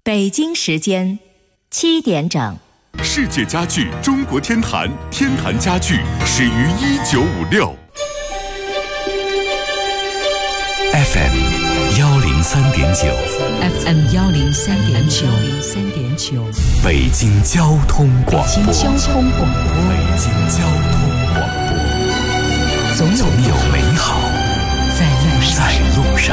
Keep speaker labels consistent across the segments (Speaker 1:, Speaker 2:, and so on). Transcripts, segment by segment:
Speaker 1: 北京时间7点整。
Speaker 2: 世界家具中国天坛，天坛家具始于1956。
Speaker 3: FM 103.9
Speaker 4: FM 103.9
Speaker 3: 北京交通广播。
Speaker 4: 北京交通广播。
Speaker 3: 北京交通广播。总有美好在路上。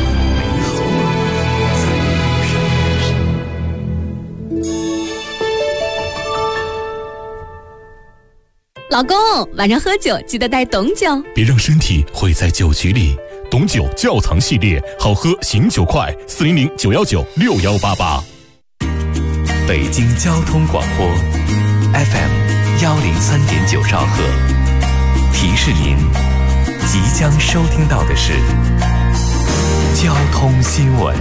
Speaker 5: 老公，晚上喝酒记得带董酒，
Speaker 2: 别让身体毁在酒局里。董酒窖藏系列，好喝醒酒快，400-919-6188。
Speaker 3: 北京交通广播 FM 103.9兆赫，提示您即将收听到的是交通新闻。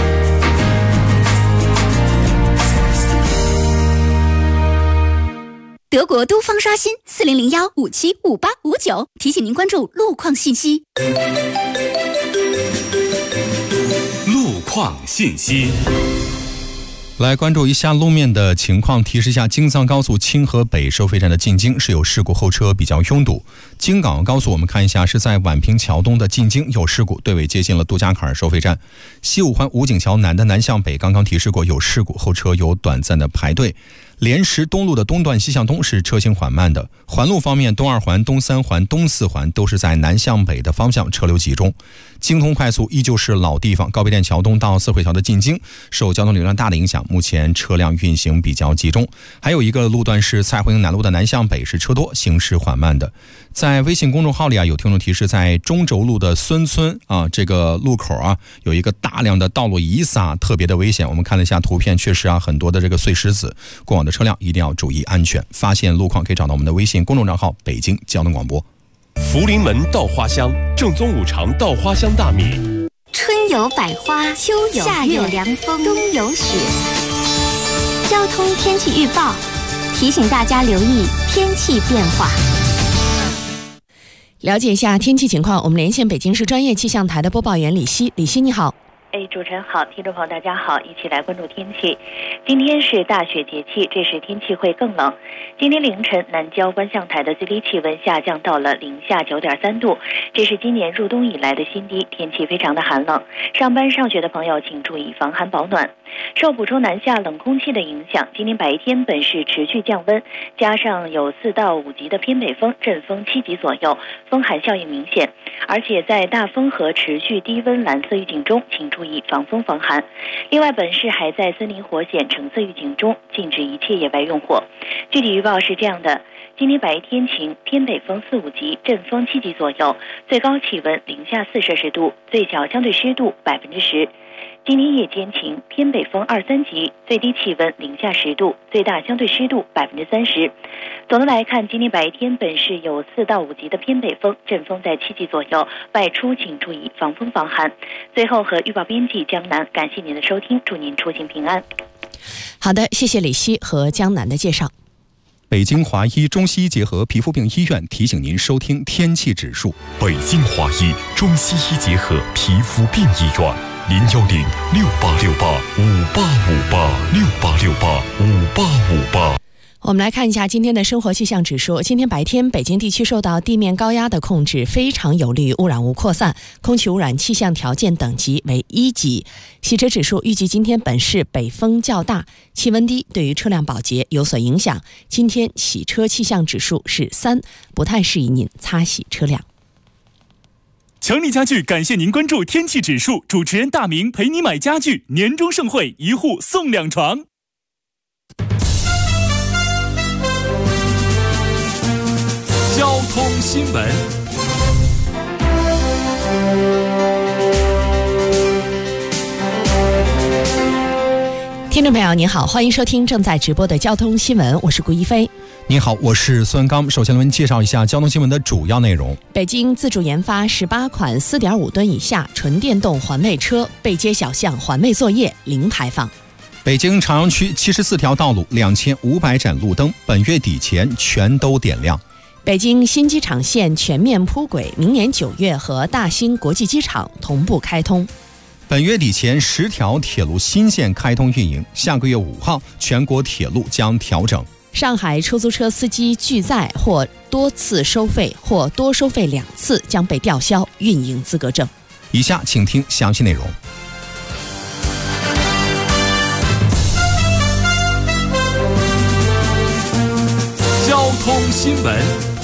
Speaker 5: 德国都方刷新400-1575859，提醒您关注路况信息。
Speaker 2: 路况信息。
Speaker 6: 来关注一下路面的情况，提示一下京藏高速清河北收费站的进京是有事故，后车比较拥堵。京港高速我们看一下是在宛平桥东的进京有事故，队尾接近了杜家坎收费站。西五环武警桥南的南向北刚刚提示过有事故，后车有短暂的排队。莲石东路的东段西向东是车行缓慢的。环路方面，东2环、东3环、东4环都是在南向北的方向车流集中。京通快速依旧是老地方，高碑店桥东到四惠桥的进京受交通流量大的影响，目前车辆运行比较集中。还有一个路段是蔡慧营南路的南向北是车多，行驶缓慢的。在微信公众号里有听众提示，在中轴路的孙村这个路口有一个大量的道路遗撒，特别的危险。我们看了一下图片，确实很多的这个碎石子，过往的车辆一定要注意安全。发现路况可以找到我们的微信公众账号北京交通广播。
Speaker 2: 福临门稻花香，正宗五常稻花香大米。
Speaker 7: 春有百花，秋有夏有凉风，冬有雪。交通天气预报提醒大家留意天气变化。
Speaker 4: 了解一下天气情况，我们连线北京市专业气象台的播报员李希。李希你好。
Speaker 8: 主持人好，听众朋友大家好，一起来关注天气。今天是大雪节气，这时天气会更冷。今天凌晨南郊观象台的最低气温下降到了零下9.3度，这是今年入冬以来的新低，天气非常的寒冷。上班上学的朋友请注意防寒保暖。受补充南下冷空气的影响，今天白天本市持续降温，加上有4到5级的偏北风，阵风7级左右，风寒效应明显。而且在大风和持续低温蓝色预警中，请注意防风防寒。另外，本市还在森林火险橙色预警中，禁止一切野外用火。具体预报是这样的：今天白天晴，偏北风4、5级，阵风7级左右，最高气温零下4摄氏度，最小相对湿度10%。今天夜间晴，偏北风2、3级，最低气温零下10度，最大相对湿度30%。总的来看，今天白天本市有4到5级的偏北风，阵风在7级左右，外出请注意防风防寒。最后和预报编辑江南，感谢您的收听，祝您出行平安。
Speaker 4: 好的，谢谢李希和江南的介绍。
Speaker 6: 北京华医中西医结合皮肤病医院提醒您收听天气指数。
Speaker 2: 北京华医中西医结合皮肤病医院，010-6868-5858，6868-5858。
Speaker 4: 我们来看一下今天的生活气象指数。今天白天，北京地区受到地面高压的控制，非常有利于污染物扩散，空气污染气象条件等级为1级。洗车指数预计今天本市北风较大，气温低，对于车辆保洁有所影响。今天洗车气象指数是3，不太适宜您擦洗车辆。
Speaker 9: 强力家具感谢您关注天气指数，主持人大明陪你买家具，年终盛会1户送2床。
Speaker 2: 交通新闻。
Speaker 4: 听众朋友您好，欢迎收听正在直播的交通新闻，我是顾一飞。
Speaker 6: 你好，我是孙刚。首先为您介绍一下交通新闻的主要内容。
Speaker 4: 北京自主研发18款4.5吨以下纯电动环卫车，背街小巷环卫作业零排放。
Speaker 6: 北京朝阳区74条道路2500盏路灯，本月底前全都点亮。
Speaker 4: 北京新机场线全面铺轨，明年9月和大兴国际机场同步开通。
Speaker 6: 本月底前10条铁路新线开通运营，下个月5号全国铁路将调整。
Speaker 4: 上海出租车司机拒载或多次收费或多收费2次将被吊销运营资格证。
Speaker 6: 以下请听详细内容。
Speaker 9: 交通新闻。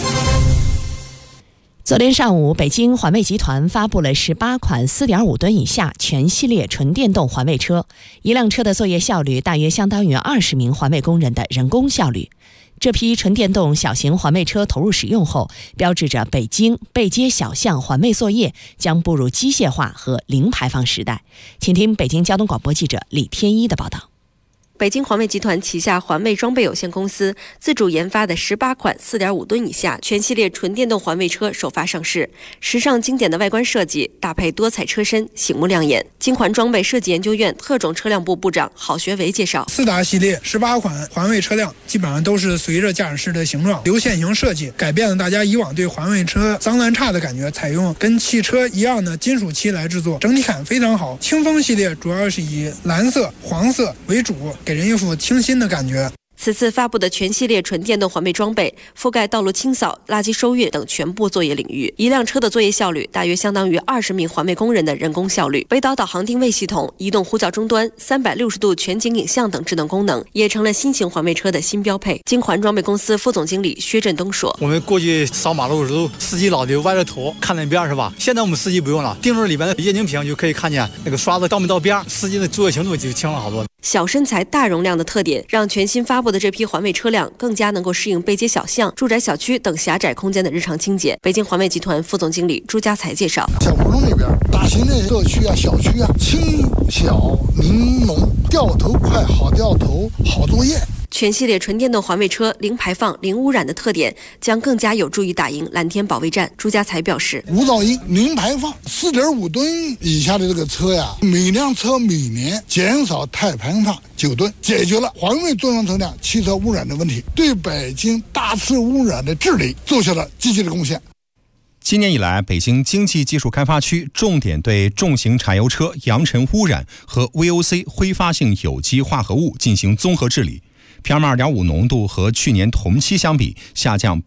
Speaker 4: 昨天上午，北京环卫集团发布了18款4.5吨以下全系列纯电动环卫车，一辆车的作业效率大约相当于20名环卫工人的人工效率。这批纯电动小型环卫车投入使用后，标志着北京背街小巷环卫作业将步入机械化和零排放时代。请听北京交通广播记者李天一的报道。
Speaker 10: 北京环卫集团旗下环卫装备有限公司自主研发的18款4.5吨以下全系列纯电动环卫车首发上市，时尚经典的外观设计搭配多彩车身，醒目亮眼。京环装备设计研究院特种车辆部部长郝学维介绍
Speaker 11: ，4大系列18款环卫车辆基本上都是随着驾驶室的形状流线型设计，改变了大家以往对环卫车脏乱差的感觉，采用跟汽车一样的金属漆来制作，整体感非常好。清风系列主要是以蓝色、黄色为主，给人一副清新的感觉。
Speaker 10: 此次发布的全系列纯电动环卫装备覆盖道路清扫、垃圾收运等全部作业领域，一辆车的作业效率大约相当于20名环卫工人的人工效率。北岛导航定位系统、移动呼叫终端、360度全景影像等智能功能也成了新型环卫车的新标配。京环装备公司副总经理薛振东说，
Speaker 12: 我们过去扫马路的时候，司机老得歪着头看那边是吧？现在我们司机不用了，定位里边的液晶屏就可以看见那个刷子到没到边，司机的作业程度就轻了好多。
Speaker 10: 小身材大容量的特点让全新发布的这批环卫车辆更加能够适应背街小巷、住宅小区等狭窄空间的日常清洁。北京环卫集团副总经理朱家才介绍，
Speaker 13: 小胡同里边大型的社区啊、小区啊，轻小玲珑，掉头快，好掉头，好作业。
Speaker 10: 全系列纯电动环卫车零排放、零污染的特点将更加有助于打赢蓝天保卫战。朱家才表示，
Speaker 13: 无噪音、零排放，4.5吨以下的这个车呀，每辆车每年减少碳排放9吨，解决了环卫重型车辆汽车污染的问题，对北京大气污染的治理做下了积极的贡献。
Speaker 6: 今年以来，北京经济技术开发区重点对重型柴油车扬尘污染和 VOC 挥发性有机化合物进行综合治理。PM2.5 浓度和去年同期相比下降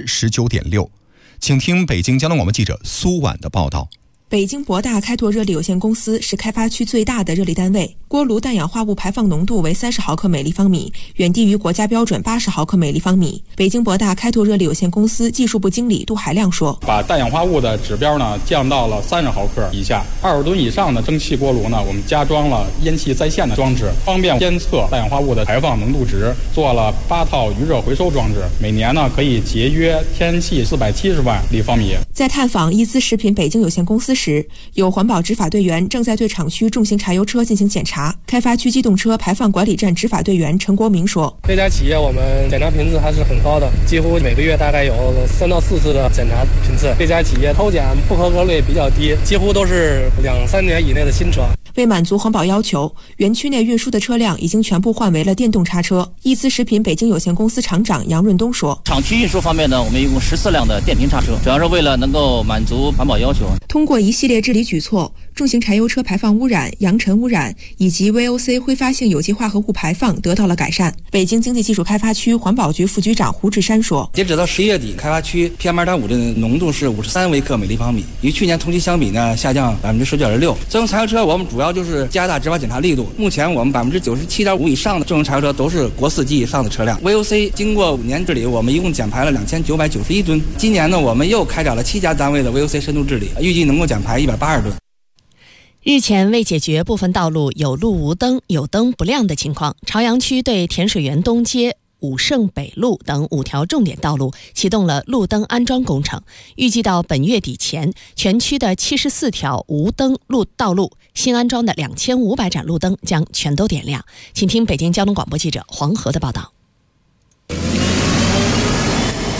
Speaker 6: 19.6%。请听北京交通广播记者苏婉的报道。
Speaker 14: 北京博大开拓热力有限公司是开发区最大的热力单位，锅炉氮氧化物排放浓度为30毫克每立方米，远低于国家标准80毫克每立方米。北京博大开拓热力有限公司技术部经理杜海亮说，
Speaker 15: 把氮氧化物的指标呢降到了30毫克以下，20吨以上的蒸汽锅炉呢，我们加装了烟气在线的装置，方便监测氮氧化物的排放浓度值，做了8套余热回收装置，每年呢可以节约天然气470万立方米。
Speaker 14: 在探访伊兹食品北京有限公司时，有环保执法队员正在对厂区重型柴油车进行检查。开发区机动车排放管理站执法队员陈国明说，
Speaker 16: 这家企业我们检查频次还是很高的，几乎每个月大概有3到4次的检查频次。这家企业抽检不合格率比较低，几乎都是2-3年以内的新车。
Speaker 14: 为满足环保要求，园区内运输的车辆已经全部换为了电动叉车。伊兹食品北京有限公司厂长杨润东说，
Speaker 17: 厂区运输方面呢，我们一共14辆的电瓶叉车，主要是为了能够满足环保要求。
Speaker 14: 通过一系列治理举措，重型柴油车排放污染、扬尘污染以及 VOC 挥发性有机化合物排放得到了改善。北京经济技术开发区环保局副局长胡志山说，
Speaker 18: 截止到11月底，开发区 PM2.5 的浓度是53微克每立方米，与去年同期相比呢，下降19.6%。这种柴油车我们主要就是加大执法检查力度，目前我们97.5%以上的这种柴油车都是国4级以上的车辆。VOC 经过5年治理，我们一共减排了2991吨。今年呢，我们又开展了7家单位的 VOC 深度治理，预计能够减排180吨。
Speaker 4: 日前，为解决部分道路有路无灯、有灯不亮的情况，朝阳区对甜水园东街、武胜北路等5条重点道路启动了路灯安装工程，预计到本月底前，全区的74条无灯道路新安装的2500盏路灯将全都点亮。请听北京交通广播记者黄河的报道。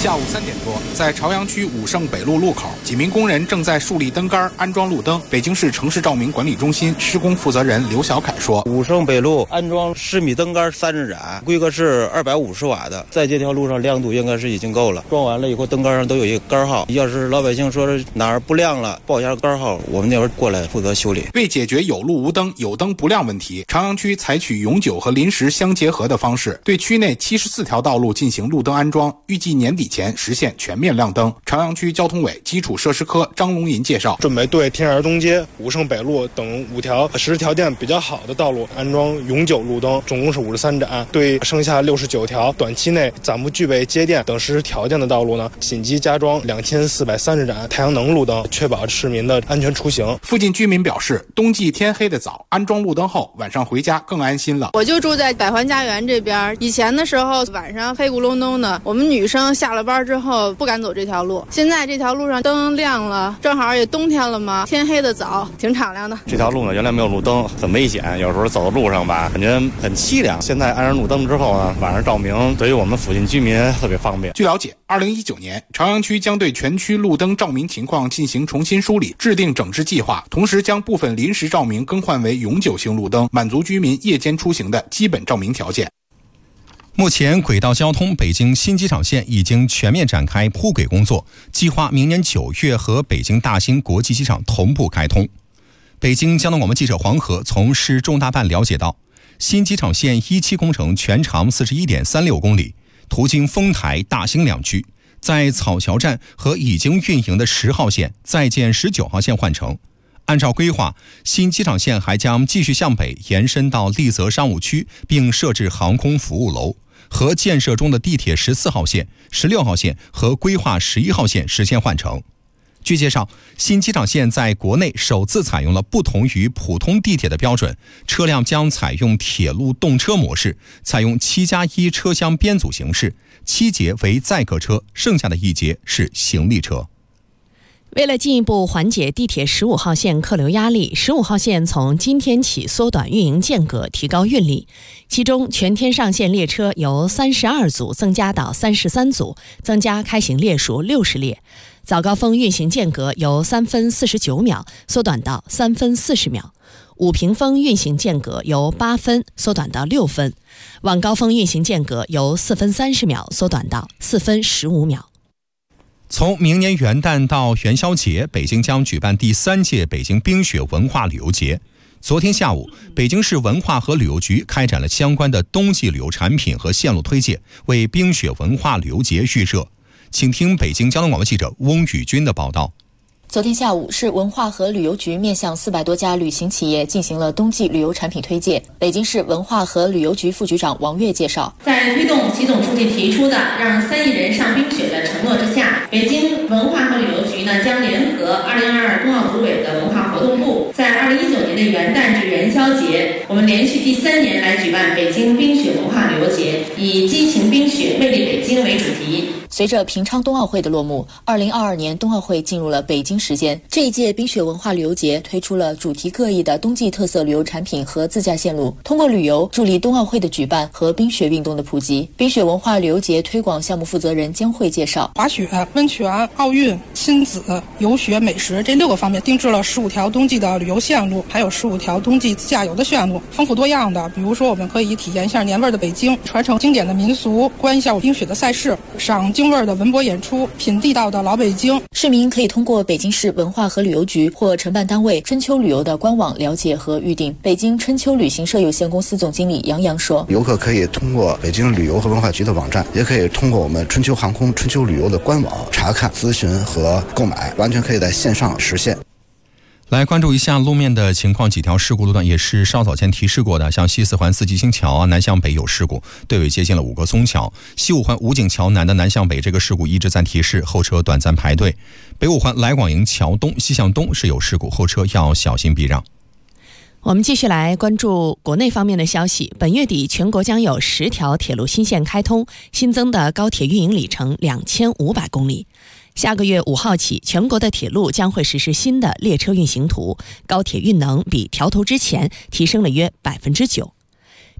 Speaker 19: 下午3点多，在朝阳区武胜北路路口，几名工人正在树立灯杆安装路灯。北京市城市照明管理中心施工负责人刘小凯说：“
Speaker 20: 武胜北路安装10米灯杆30盏，规格是250瓦的，在这条路上亮度应该是已经够了。装完了以后，灯杆上都有一个杆号，要是老百姓说是哪儿不亮了，报一下杆号，我们那边过来负责修理。”
Speaker 19: 为解决有路无灯、有灯不亮问题，朝阳区采取永久和临时相结合的方式，对区内74条道路进行路灯安装，预计年底前实现全面亮灯。朝阳区交通委基础设施科张龙银介绍，
Speaker 21: 准备对天儿东街、武胜北路等5条实施条件比较好的道路安装永久路灯，总共是53盏。对剩下69条短期内暂不具备接电等实施条件的道路呢，紧急加装2430盏太阳能路灯，确保市民的安全出行。
Speaker 19: 附近居民表示，冬季天黑的早，安装路灯后晚上回家更安心了。
Speaker 22: 我就住在百环家园这边，以前的时候晚上黑咕隆咚的，我们女生下了班之后不敢走这条路。现在这条路上灯亮了，正好也冬天了嘛，天黑的早，挺敞亮的。
Speaker 20: 这条路呢，原来没有路灯，很危险，有时候走的路上吧，感觉很凄凉。现在安上路灯之后呢，晚上照明对于我们附近居民特别方便。
Speaker 19: 据了解，2019年朝阳区将对全区路灯照明情况进行重新梳理，制定整治计划，同时将部分临时照明更换为永久性路灯，满足居民夜间出行的基本照明条件。
Speaker 6: 目前轨道交通北京新机场线已经全面展开铺轨工作，计划明年9月和北京大兴国际机场同步开通。北京交通广播记者黄河从市重大办了解到，新机场线1期工程全长41.36公里，途经丰台、大兴2区，在草桥站和已经运营的10号线在建19号线换乘。按照规划，新机场线还将继续向北延伸到丽泽商务区，并设置航空服务楼，和建设中的地铁14号线、16号线和规划11号线实现换乘。据介绍，新机场线在国内首次采用了不同于普通地铁的标准，车辆将采用铁路动车模式，采用7+1车厢编组形式，7节为载客车，剩下的1节是行李车。
Speaker 4: 为了进一步缓解地铁15号线客流压力，15号线从今天起缩短运营间隔，提高运力。其中，全天上线列车由32组增加到33组，增加开行列数60列。早高峰运行间隔由3分49秒缩短到3分40秒。午平峰运行间隔由8分缩短到6分。晚高峰运行间隔由4分30秒缩短到4分15秒。
Speaker 6: 从明年元旦到元宵节，北京将举办第3届北京冰雪文化旅游节。昨天下午，北京市文化和旅游局开展了相关的冬季旅游产品和线路推介，为冰雪文化旅游节预热。请听北京交通广播记者翁宇军的报道。
Speaker 23: 昨天下午，市文化和旅游局面向400多家旅行企业进行了冬季旅游产品推介。北京市文化和旅游局副局长王悦介绍，
Speaker 24: 在推动习总书记提出的让3亿人上冰雪的承诺之下，北京文化和旅游局呢将联合2022冬奥组委的文化活动部，在2019年的元旦至元宵节，我们连续第3年来举办北京冰雪文化旅游节，以激情冰雪魅力北京为主题。
Speaker 23: 随着平昌冬奥会的落幕，2022年冬奥会进入了北京时间。这一届冰雪文化旅游节推出了主题各异的冬季特色旅游产品和自驾线路，通过旅游助力冬奥会的举办和冰雪运动的普及。冰雪文化旅游节推广项目负责人江慧介绍，
Speaker 25: 滑雪、温泉、奥运、亲子、游学、美食这6个方面定制了15条冬季的旅游线路，还有15条冬季自驾游的线路，丰富多样的。比如说，我们可以体验一下年味的北京，传承经典的民俗，观一下冰雪的赛事，赏京味的文博演出，品地道的老北京。
Speaker 23: 市民可以通过北京市文化和旅游局或承办单位春秋旅游的官网了解和预订。北京春秋旅行社有限公司总经理杨洋说，
Speaker 26: 游客可以通过北京旅游和文化局的网站，也可以通过我们春秋航空、春秋旅游的官网查看、咨询和购买，完全可以在线上实现。
Speaker 6: 来关注一下路面的情况，几条事故路段也是稍早前提示过的，像西四环4季青桥南向北有事故，队尾接近了5个松桥；西五环武警桥南的南向北这个事故一直在提示，后车短暂排队；北五环来广营桥东西向东是有事故，后车要小心避让。
Speaker 4: 我们继续来关注国内方面的消息。本月底，全国将有10条铁路新线开通，新增的高铁运营里程2500公里。下个月5号起，全国的铁路将会实施新的列车运行图，高铁运能比调头之前提升了约9%。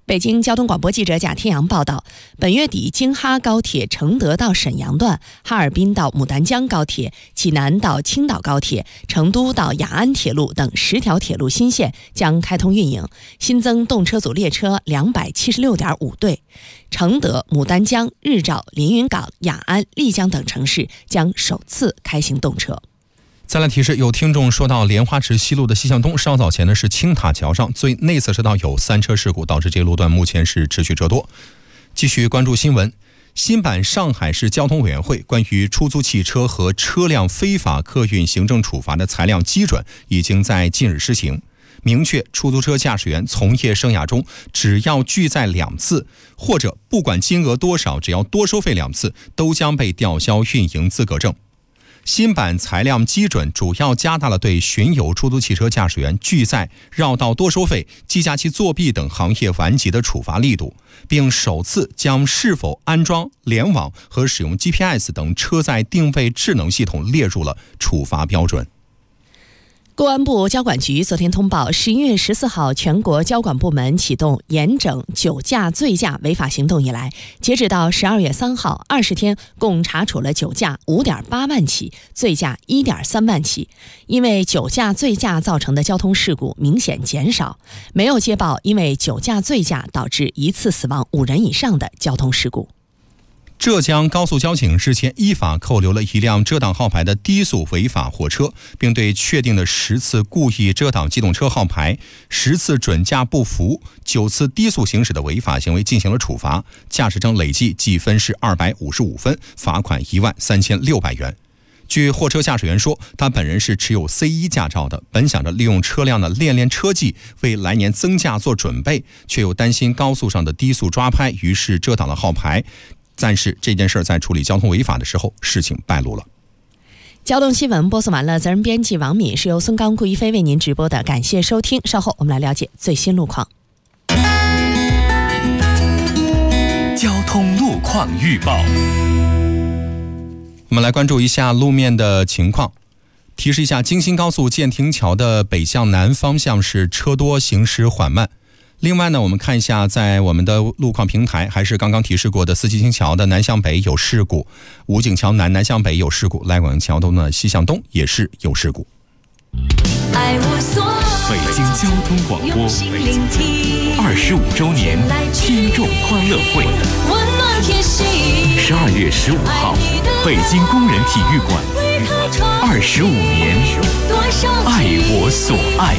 Speaker 4: 北京交通广播记者贾天阳报道，本月底京哈高铁承德到沈阳段、哈尔滨到牡丹江高铁、济南到青岛高铁、成都到雅安铁路等10条铁路新线将开通运营，新增动车组列车276.5对。承德、牡丹江、日照、连云港、雅安、丽江等城市将首次开行动车。
Speaker 6: 再来提示，有听众说到莲花池西路的西向东，稍早前呢是青塔桥上最内侧车道有3车事故，导致这个路段目前是持续车多。继续关注新闻，新版上海市交通委员会关于出租汽车和车辆非法客运行政处罚的裁量基准已经在近日施行，明确出租车驾驶员从业生涯中只要拒载2次，或者不管金额多少，只要多收费2次，都将被吊销运营资格证。新版裁量基准主要加大了对巡游出租汽车驾驶员拒载、绕道多收费、计价器作弊等行业顽疾的处罚力度，并首次将是否安装联网和使用 GPS 等车载定位智能系统列入了处罚标准。
Speaker 4: 公安部交管局昨天通报，11月14号全国交管部门启动严整酒驾醉驾违法行动以来，截止到12月3号20天，共查处了酒驾5.8万起，醉驾1.3万起。因为酒驾醉驾造成的交通事故明显减少，没有接报因为酒驾醉驾导致一次死亡5人以上的交通事故。
Speaker 6: 浙江高速交警日前依法扣留了一辆遮挡号牌的低速违法货车，并对确定的10次故意遮挡机动车号牌、10次准驾不符、9次低速行驶的违法行为进行了处罚，驾驶证累计记分是255分，罚款13600元。据货车驾驶员说，他本人是持有 C1 驾照的，本想着利用车辆的练练车技为来年增驾做准备，却又担心高速上的低速抓拍，于是遮挡了号牌。但是这件事在处理交通违法的时候，事情败露了。
Speaker 4: 交通新闻播送完了，责任编辑王敏，是由孙刚、顾一飞为您直播的，感谢收听。稍后我们来了解最新路况。
Speaker 1: 交通路况预报，
Speaker 6: 我们来关注一下路面的情况。提示一下，京新高速建亭桥的北向南方向是车多，行驶缓慢。另外呢，我们看一下在我们的路况平台，还是刚刚提示过的四季青桥的南向北有事故，武警桥南向北有事故，来广桥东的西向东也是有事故。
Speaker 1: 北京交通广播25周年听众欢乐会，12月15号，北京工人体育馆，25年，爱我所爱。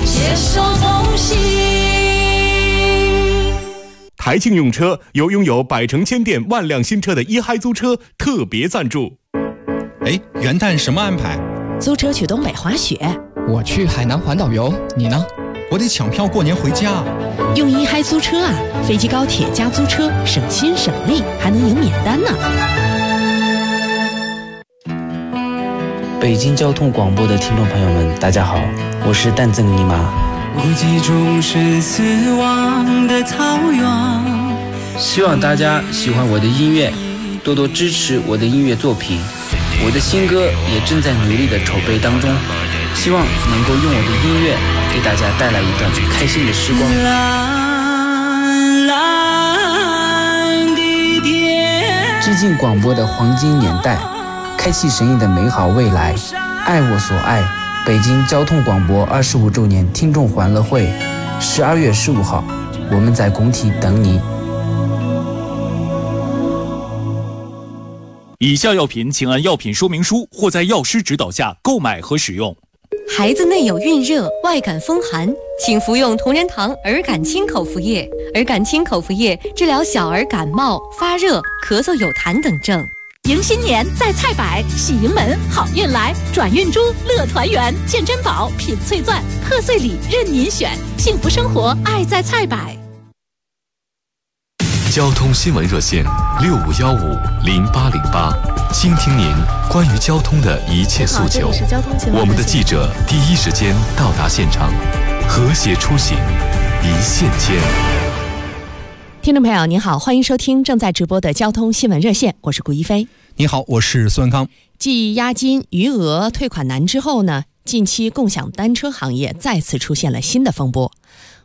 Speaker 9: 台庆用车由拥有百城千店万辆新车的一嗨租车特别赞助。
Speaker 6: 元旦什么安排？
Speaker 4: 租车去东北滑雪。
Speaker 2: 我去海南环岛游，你呢？
Speaker 6: 我得抢票过年回家。
Speaker 4: 用一嗨租车啊，飞机高铁加租车，省心省力，还能赢免单呢。
Speaker 3: 北京交通广播的听众朋友们，大家好，我是蛋赠尼玛。
Speaker 5: 无际中是死亡的草原。
Speaker 3: 希望大家喜欢我的音乐，多多支持我的音乐作品。我的新歌也正在努力的筹备当中，希望能够用我的音乐给大家带来一段开心的时光。蓝蓝的天，致敬广播的黄金年代，开启神异的美好未来，爱我所爱。北京交通广播25周年听众欢乐会，12月15号，我们在工体等你。
Speaker 9: 以下药品请按药品说明书或在药师指导下购买和使用。
Speaker 7: 孩子内有孕热、外感风寒，请服用同仁堂儿感清口服液。儿感清口服液治疗小儿感冒、发热、咳嗽有痰等症。
Speaker 8: 迎新年在菜百，喜迎门好运来，转运珠乐团圆，见珍宝品翠钻，贺岁礼任您选，幸福生活爱在菜百。
Speaker 1: 交通新闻热线65150808，倾听您关于交通的一切诉求。我们的记者第一时间到达现场，和谐出行，一线牵。
Speaker 4: 听众朋友您好，欢迎收听正在直播的交通新闻热线，我是顾一飞。
Speaker 6: 你好，我是孙刚。
Speaker 4: 继押金、余额退款难之后呢，近期共享单车行业再次出现了新的风波。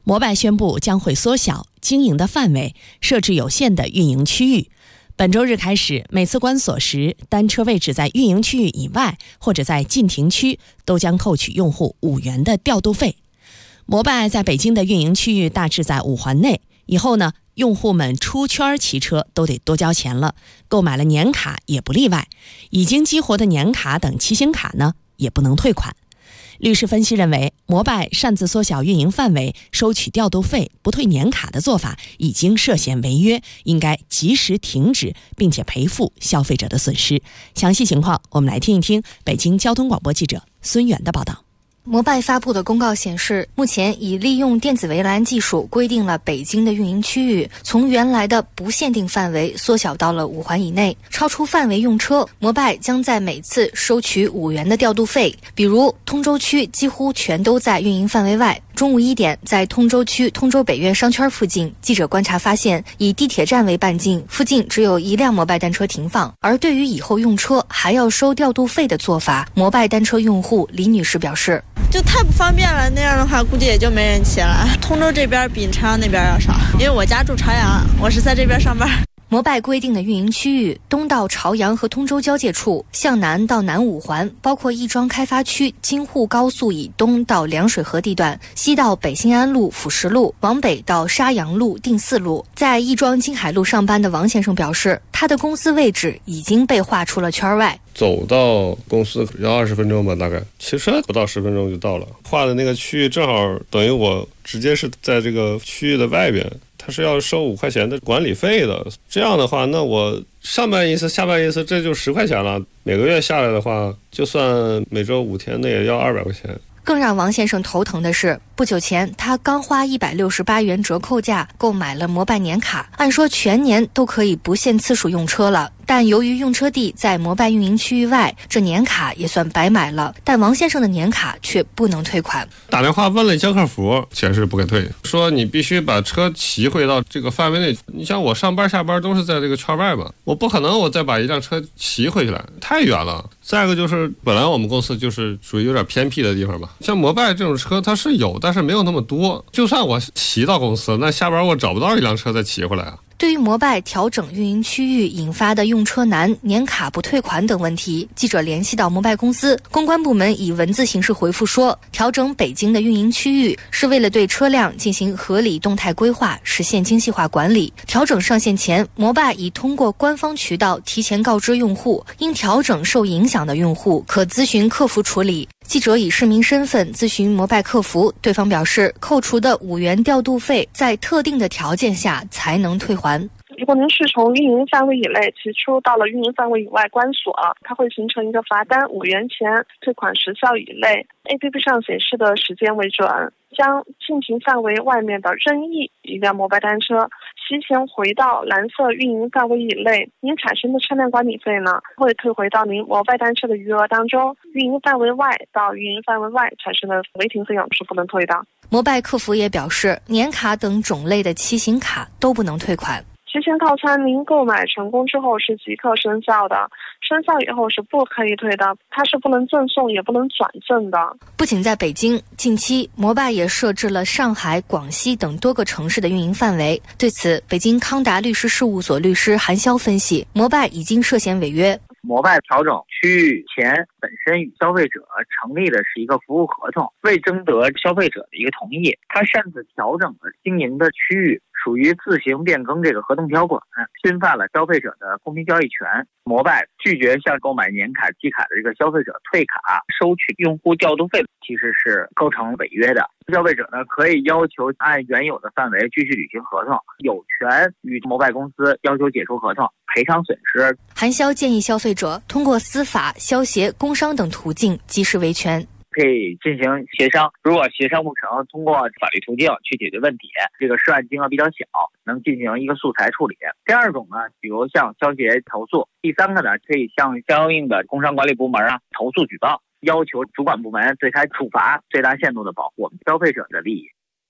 Speaker 4: 摩拜宣布将会缩小经营的范围，设置有限的运营区域。本周日开始，每次关锁时，单车位置在运营区域以外或者在禁停区都将扣取用户5元的调度费。摩拜在北京的运营区域大致在5环内，以后呢，用户们出圈骑车都得多交钱了，购买了年卡也不例外，已经激活的年卡等骑行卡呢也不能退款。律师分析认为，摩拜擅自缩小运营范围，收取调度费不退年卡的做法已经涉嫌违约，应该及时停止，并且赔付消费者的损失。详细情况我们来听一听北京交通广播记者孙远的报道。
Speaker 10: 摩拜发布的公告显示，目前已利用电子围栏技术规定了北京的运营区域，从原来的不限定范围缩小到了5环以内。超出范围用车，摩拜将在每次收取5元的调度费。比如通州区几乎全都在运营范围外。中午1点，在通州区通州北苑商圈附近，记者观察发现，以地铁站为半径，附近只有1辆摩拜单车停放。而对于以后用车还要收调度费的做法，摩拜单车用户李女士表示，
Speaker 11: 就太不方便了，那样的话估计也就没人骑了。通州这边比朝阳那边要少，因为我家住朝阳，我是在这边上班。
Speaker 10: 摩拜规定的运营区域，东到朝阳和通州交界处，向南到南5环，包括亦庄开发区京沪高速以东到凉水河地段，西到北新安路、辅石路，往北到沙洋路、定四路。在亦庄金海路上班的王先生表示，他的公司位置已经被划出了圈外。
Speaker 12: 走到公司要20分钟吧，大概骑车不到10分钟就到了。划的那个区域正好等于我直接是在这个区域的外边，它是要收5块钱的管理费的。这样的话，那我上班一次下班一次，这就10块钱了。每个月下来的话，就算每周5天，那也要200块钱。
Speaker 10: 更让王先生头疼的是，不久前他刚花168元折扣价购买了摩拜年卡，按说全年都可以不限次数用车了，但由于用车地在摩拜运营区域外，这年卡也算白买了。但王先生的年卡却不能退款。
Speaker 12: 打电话问了交客服，钱是不给退，说你必须把车骑回到这个范围内。你像我上班下班都是在这个圈外嘛，我不可能我再把一辆车骑回去了，太远了。再一个就是本来我们公司就是属于有点偏僻的地方吧，像摩拜这种车它是有，但是没有那么多。就算我骑到公司，那下班我找不到一辆车再骑回来啊。
Speaker 10: 对于摩拜调整运营区域引发的用车难、年卡不退款等问题，记者联系到摩拜公司公关部门，以文字形式回复说，调整北京的运营区域是为了对车辆进行合理动态规划，实现精细化管理。调整上线前，摩拜已通过官方渠道提前告知用户，因调整受影响的用户可咨询客服处理。记者以市民身份咨询摩拜客服，对方表示，扣除的5元调度费在特定的条件下才能退还。
Speaker 13: 如果您是从运营范围以内骑出到了运营范围以外关锁，它会形成一个罚单，5元钱，退款时效以内。APP 上显示的时间为准，将禁停范围外面的任意一辆摩拜单车提前回到蓝色运营范围以内，您产生的车辆管理费呢，会退回到您摩拜单车的余额当中。运营范围外到运营范围外产生的违停费用是不能退的。
Speaker 10: 摩拜客服也表示，年卡等种类的骑行卡都不能退款。
Speaker 13: 骑行套餐您购买成功之后是即刻生效的，生效以后是不可以退的，它是不能赠送也不能转赠的。
Speaker 10: 不仅在北京，近期摩拜也设置了上海、广西等多个城市的运营范围。对此，北京康达律师事务所律师韩潇分析，摩拜已经涉嫌违约。
Speaker 15: 摩拜调整区域前本身与消费者成立的是一个服务合同，未征得消费者的一个同意，他擅自调整了经营的区域，属于自行变更这个合同条款，侵犯了消费者的公平交易权。摩拜拒绝向购买年卡、季卡的这个消费者退卡，收取用户调度费，其实是构成违约的。消费者呢可以要求按原有的范围继续履行合同，有权与摩拜公司要求解除合同，赔偿损失。
Speaker 10: 韩潇建议消费者通过司法、消协、工商等途径及时维权。
Speaker 15: 可以进行协商，如果协商不成，通过法律途径去解决问题，这个涉案金额比较小，能进行一个素材处理。第二种呢，比如向消协投诉。第三个呢，可以向相应的工商管理部门投诉举报，要求主管部门对他处罚，最大限度的保护我们消费者的利益。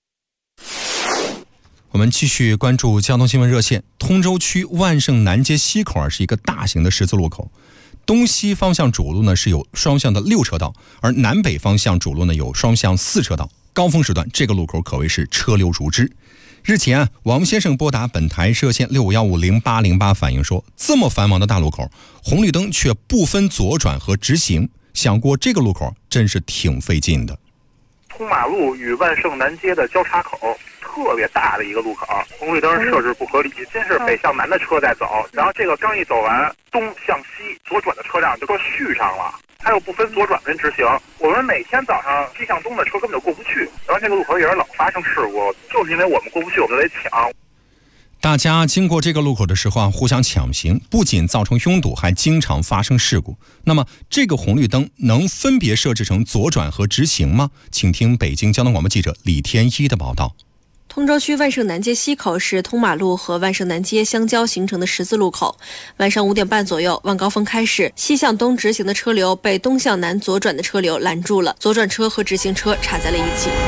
Speaker 6: 我们继续关注交通新闻热线。通州区万盛南街西口是一个大型的十字路口，东西方向主路呢是有双向的6车道，而南北方向主路呢有双向4车道。 高峰时段这个路口可谓是车流如织。日前，王先生拨打本台热线65150808反映说，这么繁忙的大路口，红绿灯却不分左转和直行，想过这个路口真是挺费劲的。
Speaker 14: 通马路与万盛南街的交叉口，特别大的一个路口，红绿灯设置不合理，真是北向南的车在走，然后这个刚一走完，东向西左转的车辆就都续上了，还有不分左转跟直行。我们每天早上西向东的车根本就过不去，然后这个路口也是老发生事故，就是因为我们过不去，我们就得抢。
Speaker 6: 大家经过这个路口的时候互相抢行，不仅造成拥堵，还经常发生事故。那么这个红绿灯能分别设置成左转和直行吗？请听北京交通广播记者李天一的报道。
Speaker 16: 通州区万盛南街西口是通马路和万盛南街相交形成的十字路口。晚上5点半左右，晚高峰开始，西向东直行的车流被东向南左转的车流拦住了，左转车和直行车插在了一起。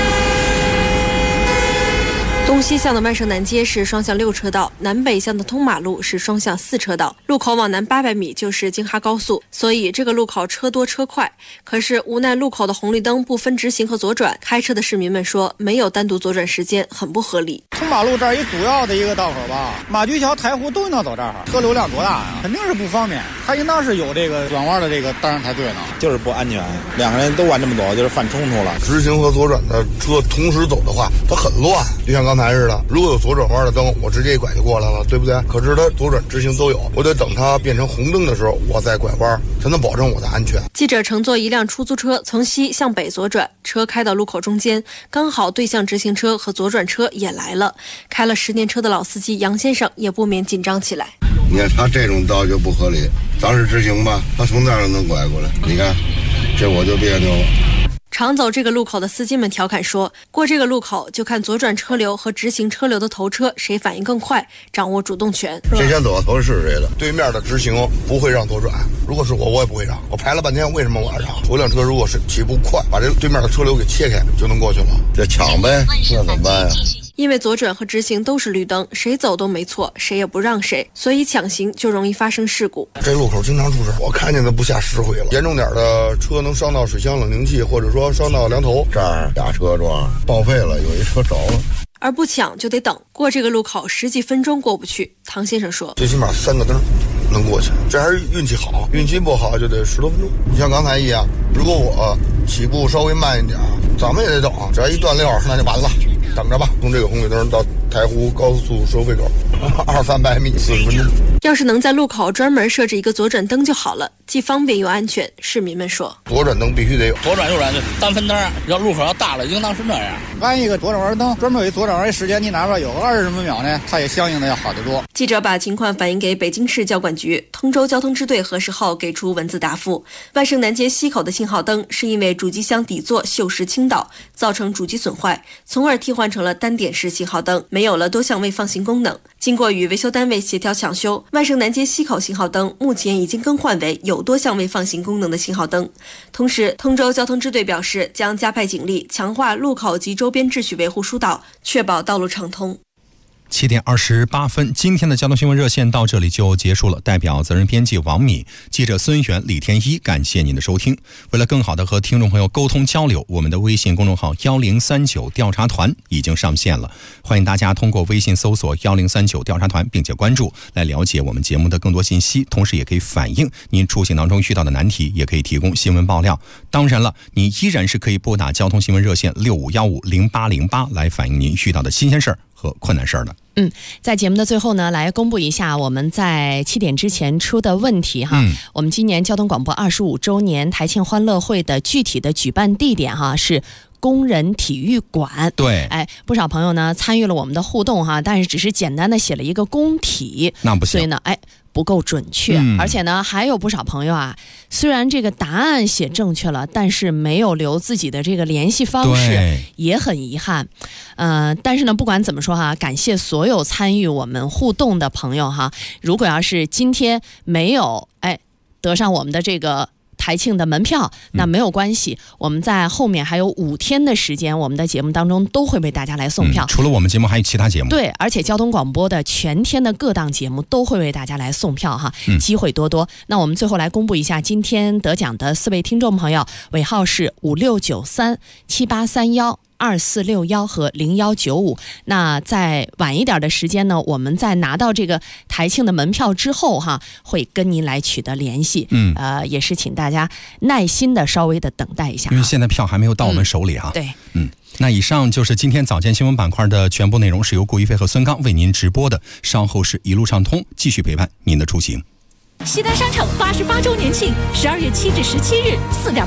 Speaker 16: 东西向的万盛南街是双向6车道，南北向的通马路是双向4车道。路口往南800米就是京哈高速，所以这个路口车多车快。可是无奈路口的红绿灯不分直行和左转，开车的市民们说没有单独左转时间，很不合理。
Speaker 17: 通马路这儿一主要的一个道口吧，马驹桥、台湖都应当走这儿，车流量多大呀？肯定是不方便。它应当是有这个转弯的这个当然才对呢，
Speaker 20: 就是不安全，两个人都往这么走，就是犯冲突了。
Speaker 18: 直行和左转的车同时走的话，它很乱，就像刚才似的，如果有左转弯的灯，我直接一拐就过来了，对不对？可是它左转直行都有，我得等它变成红灯的时候，我再拐弯，才能保证我的安全。
Speaker 16: 记者乘坐一辆出租车从西向北左转，车开到路口中间，刚好对向直行车和左转车也来了。开了10年车的老司机杨先生也不免紧张起来。
Speaker 21: 你看他这种道就不合理，咱是直行吧，他从那儿能拐过来，你看这我就别扭了。
Speaker 16: 常走这个路口的司机们调侃说，过这个路口就看左转车流和直行车流的头车谁反应更快，掌握主动权。
Speaker 21: 谁先走头是谁的。
Speaker 18: 对面的直行不会让左转，如果是我也不会让。我排了半天，为什么我要让？我辆车如果是起步快，把这对面的车流给切开就能过去了。
Speaker 21: 这抢呗，那怎么办呀？
Speaker 16: 因为左转和直行都是绿灯，谁走都没错，谁也不让谁，所以抢行就容易发生事故。
Speaker 18: 这路口经常出事，我看见的不下10回了。严重点的车能伤到水箱冷凝器，或者说伤到梁头。
Speaker 21: 这儿俩车撞报废了，有一车着了。
Speaker 16: 而不抢就得等，过这个路口10几分钟过不去。唐先生说，
Speaker 18: 最起码3个灯能过去，这还是运气好，运气不好就得10多分钟。你像刚才一样，如果我起步稍微慢一点，咱们也得等，只要一断溜那就完了。等着吧，从这个红绿灯到台湖高速收费口，200-300米，40分钟。
Speaker 16: 要是能在路口专门设置一个左转灯就好了，既方便又安全。市民们说，
Speaker 18: 左转灯必须得有，
Speaker 22: 左转右转就单分灯，要路口要大了，应当是那样。
Speaker 17: 安一个左转弯灯，专门有左转弯时间，你哪怕有个20秒呢，它也相应的要好得多。
Speaker 16: 记者把情况反映给北京市交管局，通州交通支队核实后给出文字答复：万盛南街西口的信号灯是因为主机箱底座锈蚀倾倒，造成主机损坏，从而替换成了单点式信号灯，没有了多项位放行功能。经过与维修单位协调抢修，万盛南街西口信号灯目前已经更换为有多项位放行功能的信号灯。同时，通州交通支队表示，将加派警力，强化路口及周边秩序维护疏导，确保道路畅通。
Speaker 6: 7点28分，今天的交通新闻热线到这里就结束了。代表责任编辑王敏、记者孙源、李天一，感谢您的收听。为了更好的和听众朋友沟通交流，我们的微信公众号1039调查团已经上线了，欢迎大家通过微信搜索1039调查团，并且关注，来了解我们节目的更多信息。同时也可以反映您出行当中遇到的难题，也可以提供新闻爆料。当然了，你依然是可以拨打交通新闻热线65150808来反映您遇到的新鲜事儿和困难事儿的。
Speaker 4: 在节目的最后呢，来公布一下我们在7点之前出的问题哈。我们今年交通广播25周年台庆欢乐会的具体的举办地点哈是工人体育馆。
Speaker 6: 对，
Speaker 4: 不少朋友呢参与了我们的互动哈，但是只是简单的写了一个工体，
Speaker 6: 那不行，
Speaker 4: 所以呢，不够准确，而且呢，还有不少朋友啊，虽然这个答案写正确了，但是没有留自己的这个联系方式，也很遗憾。但是呢，不管怎么说哈，感谢所有参与我们互动的朋友哈。如果要是今天没有得上我们的这个台庆的门票，那没有关系，我们在后面还有5天的时间，我们的节目当中都会为大家来送票。
Speaker 6: 除了我们节目还有其他节目。
Speaker 4: 对，而且交通广播的全天的各档节目都会为大家来送票哈，机会多多。那我们最后来公布一下今天得奖的4位听众朋友，尾号是569378312461和0195。那在晚一点的时间呢，我们在拿到这个台庆的门票之后哈，会跟您来取得联系。也是请大家耐心的稍微的等待一下，
Speaker 6: 因为现在票还没有到我们手里哈。
Speaker 4: 对，
Speaker 6: 那以上就是今天早间新闻板块的全部内容，是由顾一飞和孙刚为您直播的。稍后是一路畅通，继续陪伴您的出行。
Speaker 8: 西单商城88周年庆，12月7至17日4点。